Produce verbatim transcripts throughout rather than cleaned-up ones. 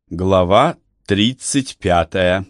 Глава тридцать пятая.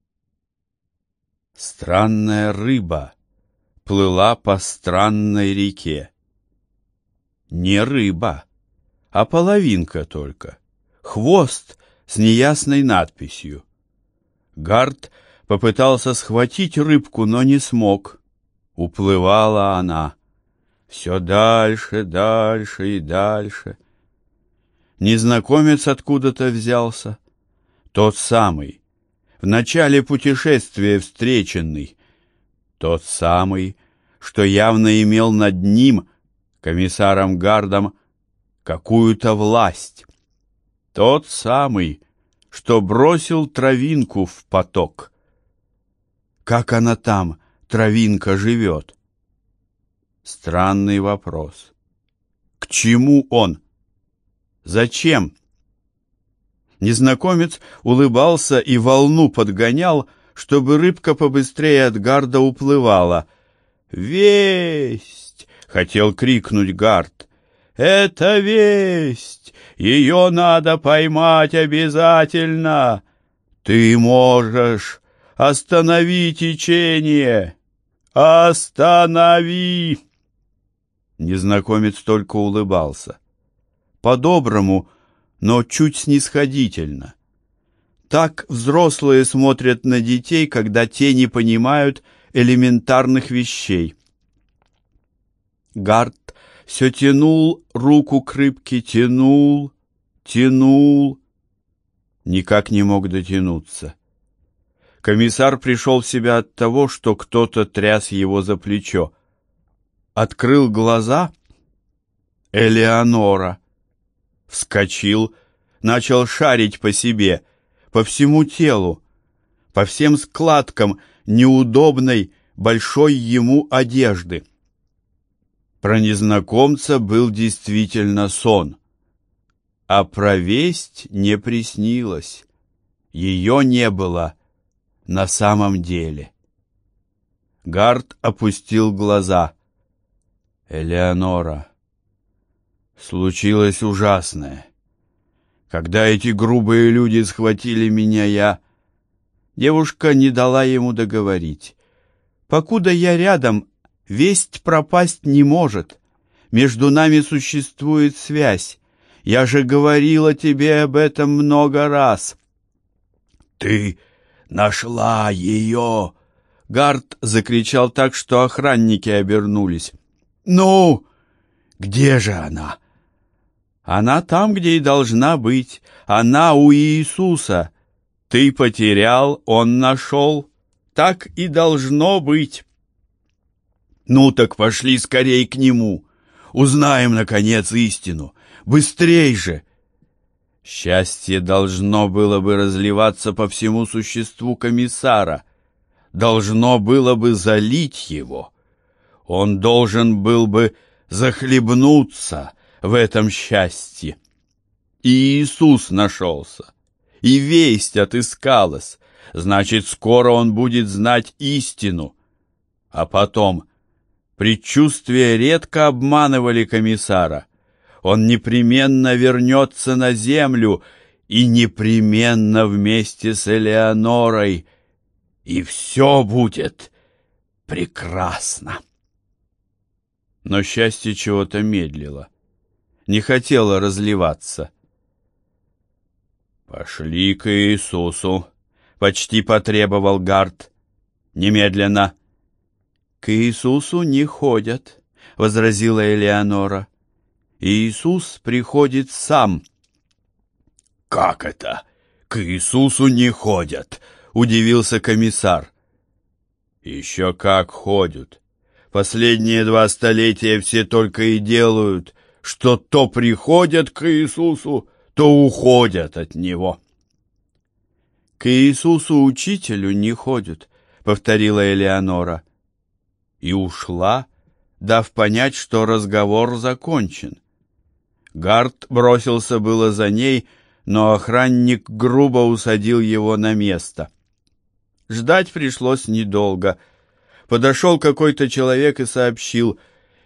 Странная рыба плыла по странной реке. Не рыба, а половинка только, хвост с неясной надписью. Гард попытался схватить рыбку, но не смог. Уплывала она все дальше, дальше и дальше. Незнакомец откуда-то взялся, тот самый, в начале путешествия встреченный, тот самый, что явно имел над ним, комиссаром Гардом, какую-то власть, тот самый, что бросил травинку в поток. Как она там, травинка, живет? Странный вопрос. К чему он? Зачем? Незнакомец улыбался и волну подгонял, чтобы рыбка побыстрее от Гарда уплывала. «Весть!» — хотел крикнуть Гард. «Это весть! Ее надо поймать обязательно! Ты можешь! Останови течение! Останови!» Незнакомец только улыбался. По-доброму, но чуть снисходительно. Так взрослые смотрят на детей, когда те не понимают элементарных вещей. Гард все тянул руку к рыбке, тянул, тянул, никак не мог дотянуться. Комиссар пришел в себя от того, что кто-то тряс его за плечо. Открыл глаза — Элеонора. Вскочил, начал шарить по себе, по всему телу, по всем складкам неудобной, большой ему одежды. Про незнакомца был действительно сон, а про весть не приснилось. Ее не было на самом деле. Гард опустил глаза. Элеонора. Случилось ужасное. Когда эти грубые люди схватили меня, я... Девушка не дала ему договорить. Покуда я рядом, весть пропасть не может. Между нами существует связь. Я же говорила тебе об этом много раз. Ты нашла ее! Гард закричал так, что охранники обернулись. Ну, где же она? Она там, где и должна быть. Она у Иисуса. Ты потерял, он нашел. Так и должно быть. Ну так пошли скорей к нему. Узнаем, наконец, истину. Быстрей же! Счастье должно было бы разливаться по всему существу комиссара. Должно было бы залить его. Он должен был бы захлебнуться в этом счастье. И Иисус нашелся, и весть отыскалась, значит, скоро он будет знать истину. А потом, предчувствия редко обманывали комиссара. Он непременно вернется на землю, и непременно вместе с Элеонорой, и все будет прекрасно. Но счастье чего-то медлило, не хотело разливаться. «Пошли к Иисусу», — почти потребовал Гард. «Немедленно». «К Иисусу не ходят», — возразила Элеонора. «Иисус приходит сам». «Как это? К Иисусу не ходят?» — удивился комиссар. «Еще как ходят. Последние два столетия все только и делают, что то приходят к Иисусу, то уходят от Него». «К Иисусу учителю не ходят», — повторила Элеонора. И ушла, дав понять, что разговор закончен. Гард бросился было за ней, но охранник грубо усадил его на место. Ждать пришлось недолго. Подошел какой-то человек и сообщил: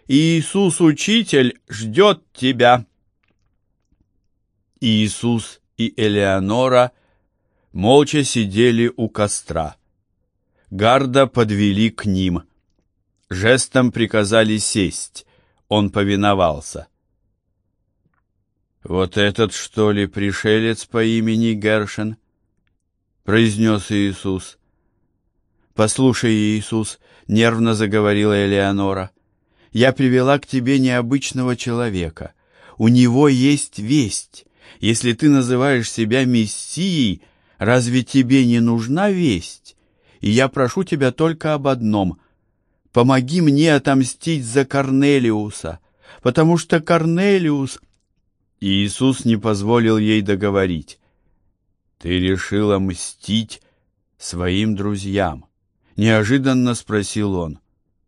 «Иисус, учитель, ждет тебя». Иисус и Элеонора молча сидели у костра. Гарда подвели к ним. Жестом приказали сесть. Он повиновался. «Вот этот, что ли, пришелец по имени Гершен?» — произнес Иисус. «Послушай, Иисус», — нервно заговорила Элеонора, — «я привела к тебе необычного человека. У него есть весть. Если ты называешь себя Мессией, разве тебе не нужна весть? И я прошу тебя только об одном — помоги мне отомстить за Корнелиуса, потому что Корнелиус...» Иисус не позволил ей договорить. «Ты решила мстить своим друзьям?» — неожиданно спросил он.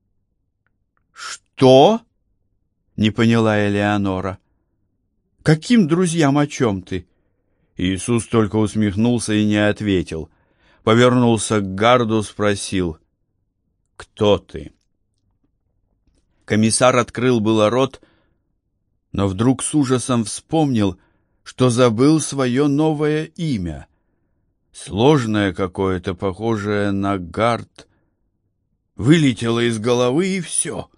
«Что?» — не поняла Элеонора. «Каким друзьям, о чем ты?» Иисус только усмехнулся и не ответил. Повернулся к Гарду, спросил: «Кто ты?» Комиссар открыл было рот, но вдруг с ужасом вспомнил, что забыл свое новое имя. Сложное какое-то, похожее на Гард, вылетело из головы, и все.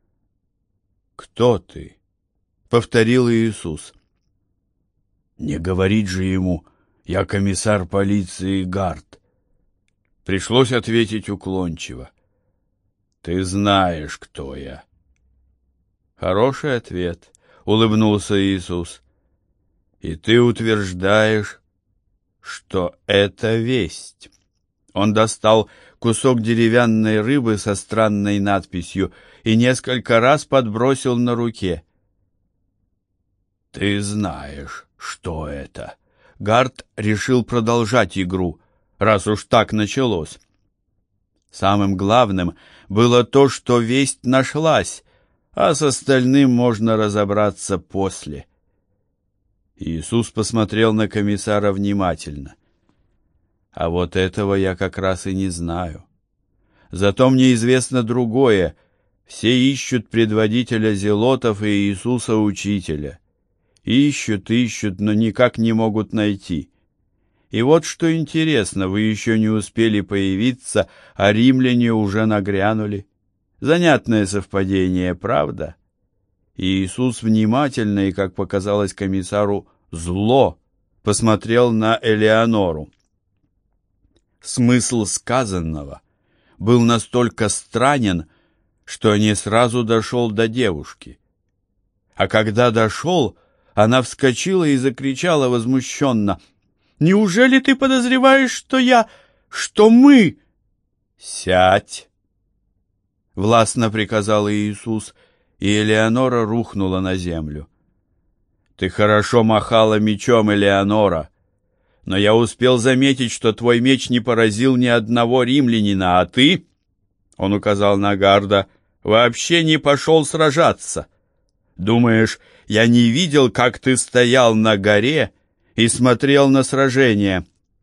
«Кто ты?» — повторил Иисус. Не говорить же ему: «Я комиссар полиции Гард». Пришлось ответить уклончиво: «Ты знаешь, кто я». «Хороший ответ», — улыбнулся Иисус. «И ты утверждаешь, что это весть». Он достал кусок деревянной рыбы со странной надписью и несколько раз подбросил на руке. «Ты знаешь, что это». Гард решил продолжать игру, раз уж так началось. Самым главным было то, что весть нашлась, а с остальным можно разобраться после. Иисус посмотрел на комиссара внимательно. «А вот этого я как раз и не знаю. Зато мне известно другое. Все ищут предводителя зелотов и Иисуса Учителя. Ищут, ищут, но никак не могут найти. И вот что интересно, вы еще не успели появиться, а римляне уже нагрянули. Занятное совпадение, правда?» И Иисус внимательно и, как показалось комиссару, зло посмотрел на Элеонору. Смысл сказанного был настолько странен, что не сразу дошел до девушки. А когда дошел, она вскочила и закричала возмущенно: «Неужели ты подозреваешь, что я... что мы...» «Сядь!» — властно приказал Иисус, и Элеонора рухнула на землю. «Ты хорошо махала мечом, Элеонора, но я успел заметить, что твой меч не поразил ни одного римлянина, а ты, — он указал на Гарда, — вообще не пошел сражаться. Думаешь, я не видел, как ты стоял на горе и смотрел на сражение?»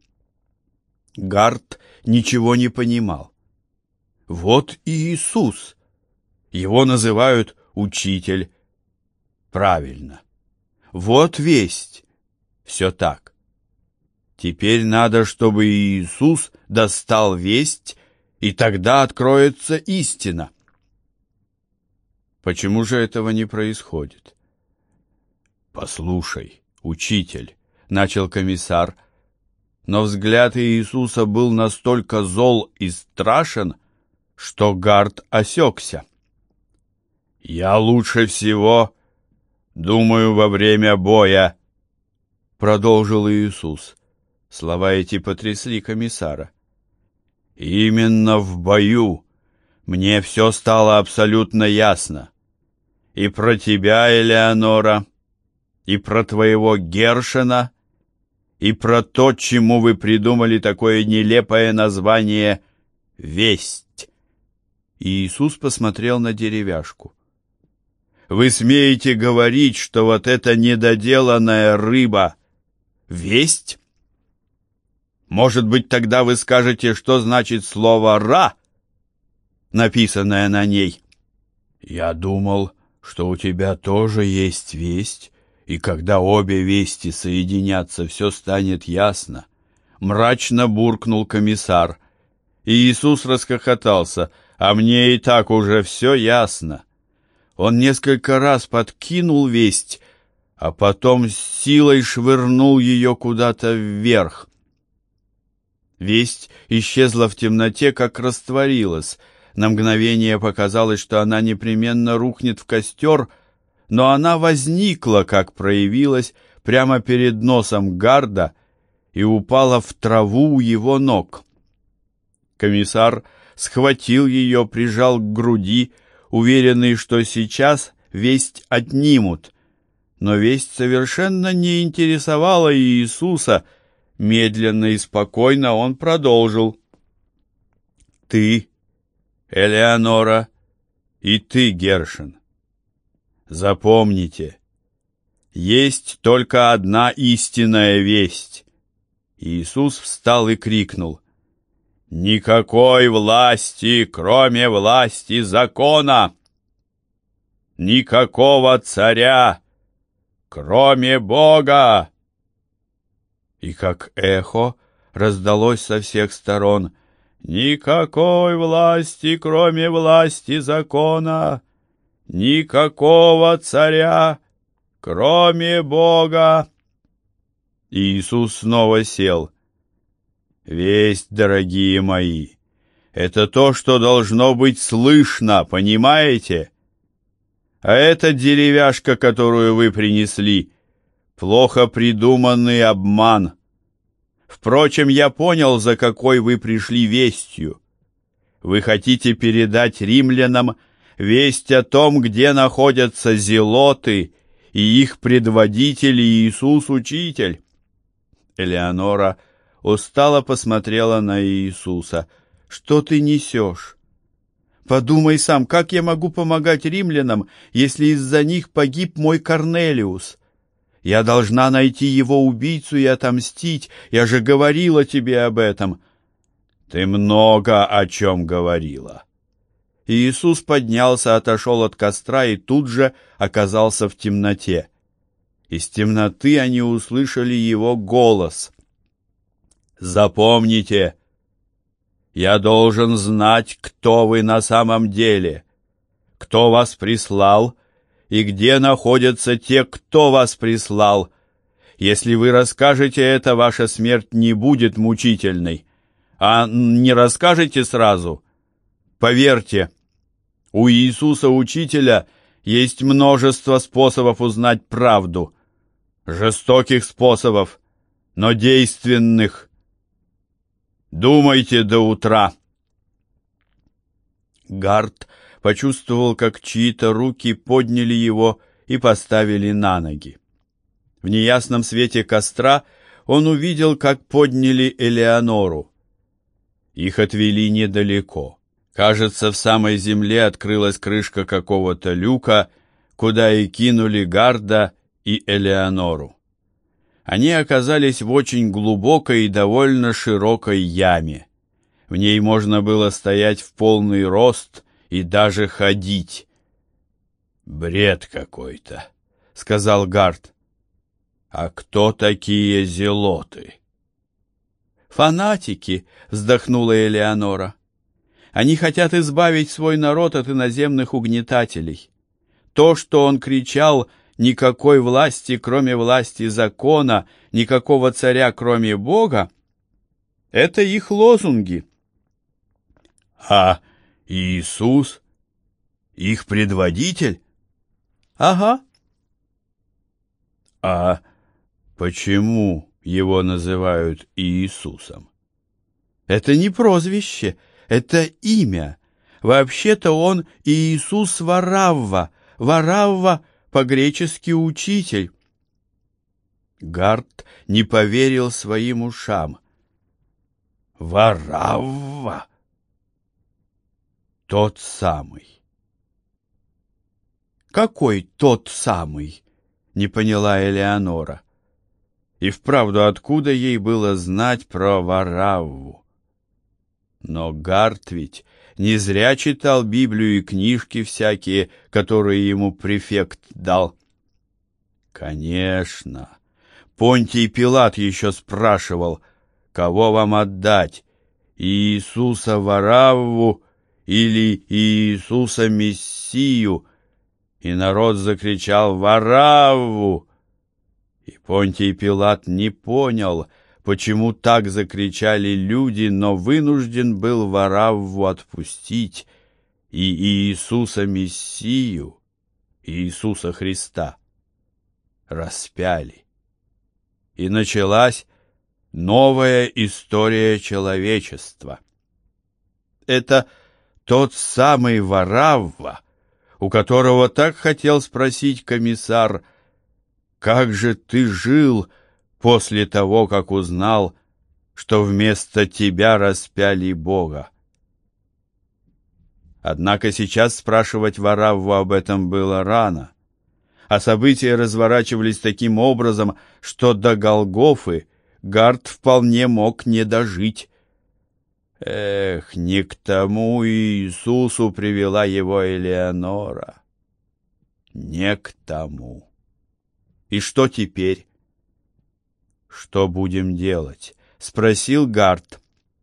Гард ничего не понимал. Вот и Иисус. Его называют учитель. Правильно. Вот весть. Все так. Теперь надо, чтобы Иисус достал весть, и тогда откроется истина. Почему же этого не происходит? «Послушай, учитель», — начал комиссар, но взгляд Иисуса был настолько зол и страшен, что Гард осекся. «Я лучше всего думаю во время боя», — продолжил Иисус. Слова эти потрясли комиссара. «Именно в бою мне все стало абсолютно ясно. И про тебя, Элеонора, и про твоего Гершена, и про то, чему вы придумали такое нелепое название «Весть». И Иисус посмотрел на деревяшку. «Вы смеете говорить, что вот эта недоделанная рыба — весть? Может быть, тогда вы скажете, что значит слово «ра», написанное на ней?» «Я думал, что у тебя тоже есть весть, И когда обе вести соединятся, все станет ясно. Мрачно буркнул комиссар. И Иисус расхохотался. А мне и так уже все ясно. Он несколько раз подкинул весть, а потом с силой швырнул ее куда-то вверх. Весть исчезла в темноте, как растворилась. На мгновение показалось, что она непременно рухнет в костер, но она возникла, как проявилась, прямо перед носом Гарда и упала в траву у его ног. Комиссар схватил ее, прижал к груди, уверенный, что сейчас весть отнимут. Но весть совершенно не интересовала Иисуса. Медленно и спокойно он продолжил. «Ты, Элеонора, и ты, Гершен, запомните, есть только одна истинная весть». Иисус встал и крикнул: «Никакой власти, кроме власти закона! Никакого царя, кроме Бога!» И как эхо раздалось со всех сторон: «Никакой власти, кроме власти закона! Никакого царя, кроме Бога!» И Иисус снова сел. «Весть, дорогие мои, это то, что должно быть слышно, понимаете? А эта деревяшка, которую вы принесли, плохо придуманный обман. Впрочем, я понял, за какой вы пришли вестью. Вы хотите передать римлянам весть о том, где находятся зелоты и их предводитель Иисус Учитель». Элеонора устало посмотрела на Иисуса. «Что ты несешь? Подумай сам, как я могу помогать римлянам, если из-за них погиб мой Корнелиус? Я должна найти его убийцу и отомстить. Я же говорила тебе об этом». «Ты много о чем говорила». Иисус поднялся, отошел от костра и тут же оказался в темноте. Из темноты они услышали его голос. «Запомните, я должен знать, кто вы на самом деле, кто вас прислал и где находятся те, кто вас прислал. Если вы расскажете это, ваша смерть не будет мучительной. А не расскажете сразу, поверьте, у Иисуса Учителя есть множество способов узнать правду, жестоких способов, но действенных. Думайте до утра». Гард почувствовал, как чьи-то руки подняли его и поставили на ноги. В неясном свете костра он увидел, как подняли Элеонору. Их отвели недалеко. Кажется, в самой земле открылась крышка какого-то люка, куда и кинули Гарда и Элеонору. Они оказались в очень глубокой и довольно широкой яме. В ней можно было стоять в полный рост и даже ходить. «Бред какой-то», — сказал Гард. «А кто такие зелоты?» «Фанатики», — вздохнула Элеонора. «Они хотят избавить свой народ от иноземных угнетателей. То, что он кричал: никакой власти, кроме власти закона, никакого царя, кроме Бога, это их лозунги». «А Иисус, их предводитель?» «Ага». «А почему его называют Иисусом?» «Это не прозвище, это имя. Вообще-то он Иисус Варавва. Варавва по-гречески учитель». Гард не поверил своим ушам. «Варавва? Тот самый». «Какой тот самый?» — не поняла Элеонора. И вправду, откуда ей было знать про Варавву? Но Гард ведь не зря читал Библию и книжки всякие, которые ему префект дал. Конечно. Понтий Пилат еще спрашивал, кого вам отдать, Иисуса Варавву или Иисуса Мессию? И народ закричал «Варавву!» И Понтий Пилат не понял, почему так закричали люди, но вынужден был Варавву отпустить, и Иисуса Мессию, Иисуса Христа, распяли. И началась новая история человечества. Это тот самый Варавва, у которого так хотел спросить комиссар: «Как же ты жил после того, как узнал, что вместо тебя распяли Бога?» Однако сейчас спрашивать Варавву об этом было рано, а события разворачивались таким образом, что до Голгофы Гарт вполне мог не дожить. Эх, не к тому Иисусу привела его Элеонора. Не к тому. И что теперь? «Что будем делать?» — спросил Гарт.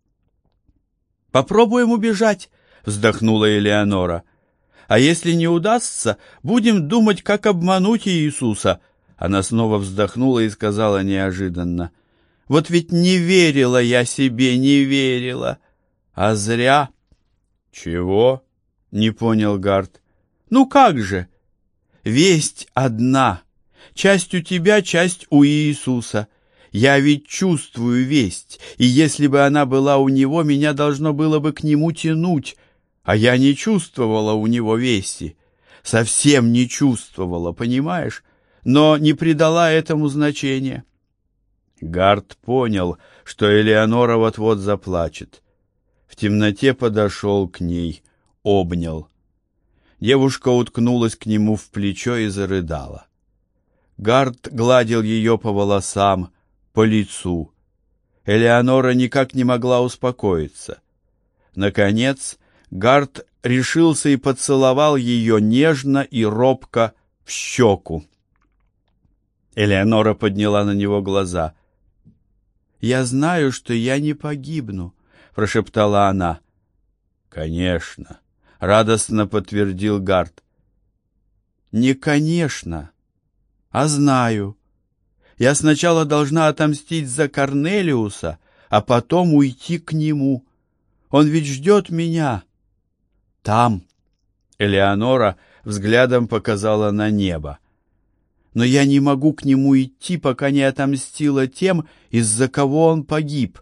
«Попробуем убежать», — вздохнула Элеонора. «А если не удастся, будем думать, как обмануть Иисуса». Она снова вздохнула и сказала неожиданно: «Вот ведь не верила я себе, не верила. А зря». «Чего?» — не понял Гарт. «Ну как же? Весть одна. Часть у тебя, часть у Иисуса. Я ведь чувствую весть, и если бы она была у него, меня должно было бы к нему тянуть. А я не чувствовала у него вести. Совсем не чувствовала, понимаешь? Но не придала этому значения». Гарт понял, что Элеонора вот-вот заплачет. В темноте подошел к ней, обнял. Девушка уткнулась к нему в плечо и зарыдала. Гарт гладил ее по волосам, по лицу. Элеонора никак не могла успокоиться. Наконец Гарт решился и поцеловал ее нежно и робко в щеку. Элеонора подняла на него глаза. «Я знаю, что я не погибну», — прошептала она. «Конечно», — радостно подтвердил Гарт. «Не конечно, а знаю. Я сначала должна отомстить за Корнелиуса, а потом уйти к нему. Он ведь ждет меня. Там». Элеонора взглядом показала на небо. «Но я не могу к нему идти, пока не отомстила тем, из-за кого он погиб».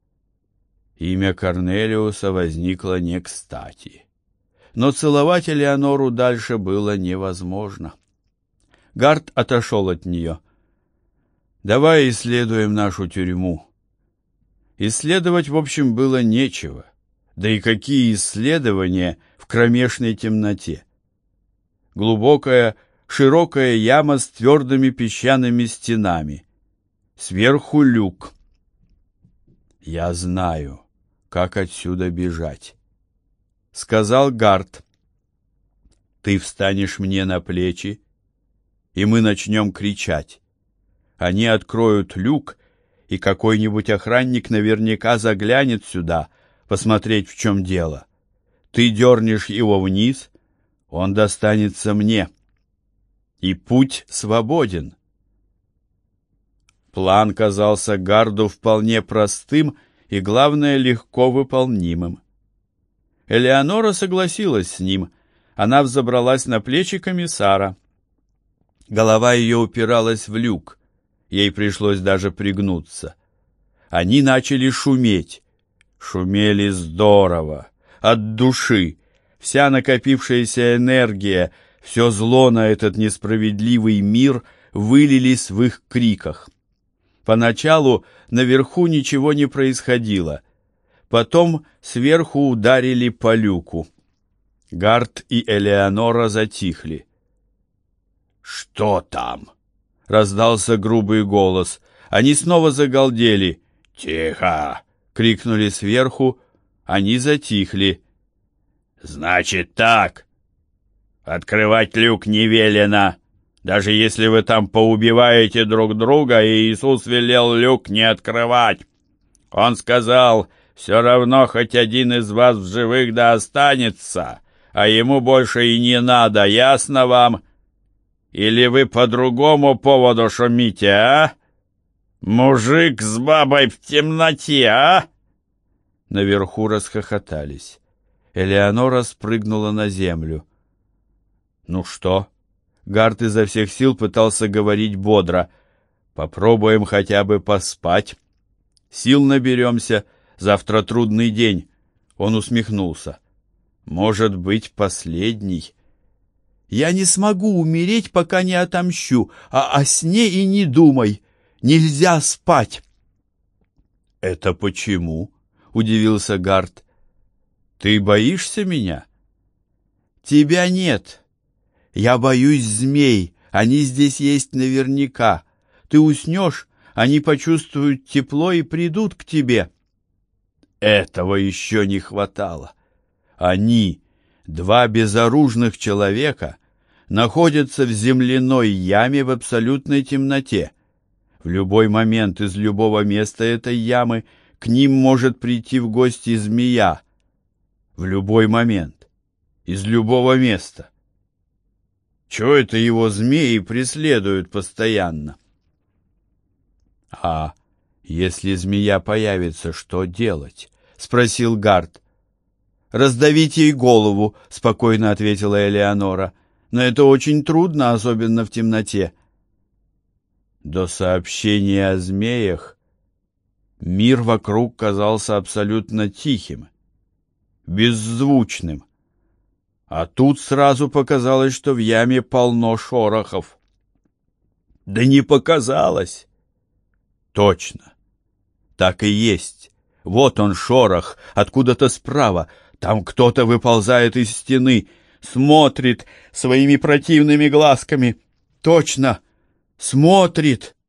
Имя Корнелиуса возникло не кстати. Но целовать Элеонору дальше было невозможно. Гарт отошел от нее. «Давай исследуем нашу тюрьму». Исследовать, в общем, было нечего. Да и какие исследования в кромешной темноте? Глубокая, широкая яма с твердыми песчаными стенами. Сверху люк. «Я знаю, как отсюда бежать», — сказал Гарт. «Ты встанешь мне на плечи, и мы начнем кричать. Они откроют люк, и какой-нибудь охранник наверняка заглянет сюда, посмотреть, в чем дело. Ты дернешь его вниз, он достанется мне. И путь свободен». План казался Гарду вполне простым и, главное, легко выполнимым. Элеонора согласилась с ним. Она взобралась на плечи комиссара. Голова ее упиралась в люк. Ей пришлось даже пригнуться. Они начали шуметь. Шумели здорово, от души. Вся накопившаяся энергия, все зло на этот несправедливый мир вылились в их криках. Поначалу наверху ничего не происходило. Потом сверху ударили по люку. Гарт и Элеонора затихли. «Что там?» — раздался грубый голос. Они снова загалдели. «Тихо!» — крикнули сверху. Они затихли. «Значит так. Открывать люк не велено. Даже если вы там поубиваете друг друга, Иисус велел люк не открывать. Он сказал, все равно хоть один из вас в живых да останется, а ему больше и не надо, ясно вам? Или вы по другому поводу шумите, а? Мужик с бабой в темноте, а?» Наверху расхохотались. Элеонора спрыгнула на землю. «Ну что?» Гарт изо всех сил пытался говорить бодро. «Попробуем хотя бы поспать. Сил наберемся. Завтра трудный день». Он усмехнулся. «Может быть, последний. Я не смогу умереть, пока не отомщу, а о сне и не думай. Нельзя спать». «Это почему?» — удивился Гарт. «Ты боишься меня?» «Тебя нет. Я боюсь змей, они здесь есть наверняка. Ты уснешь, они почувствуют тепло и придут к тебе». Этого еще не хватало. Они, два безоружных человека, находятся в земляной яме в абсолютной темноте. В любой момент из любого места этой ямы к ним может прийти в гости змея. В любой момент, из любого места. Чего это его змеи преследуют постоянно? «А если змея появится, что делать?» — спросил Гарт. «Раздавить ей голову», — спокойно ответила Элеонора. «Но это очень трудно, особенно в темноте». До сообщения о змеях мир вокруг казался абсолютно тихим, беззвучным. А тут сразу показалось, что в яме полно шорохов. Да не показалось. Точно. Так и есть. Вот он, шорох, откуда-то справа. Там кто-то выползает из стены, смотрит своими противными глазками. Точно, смотрит.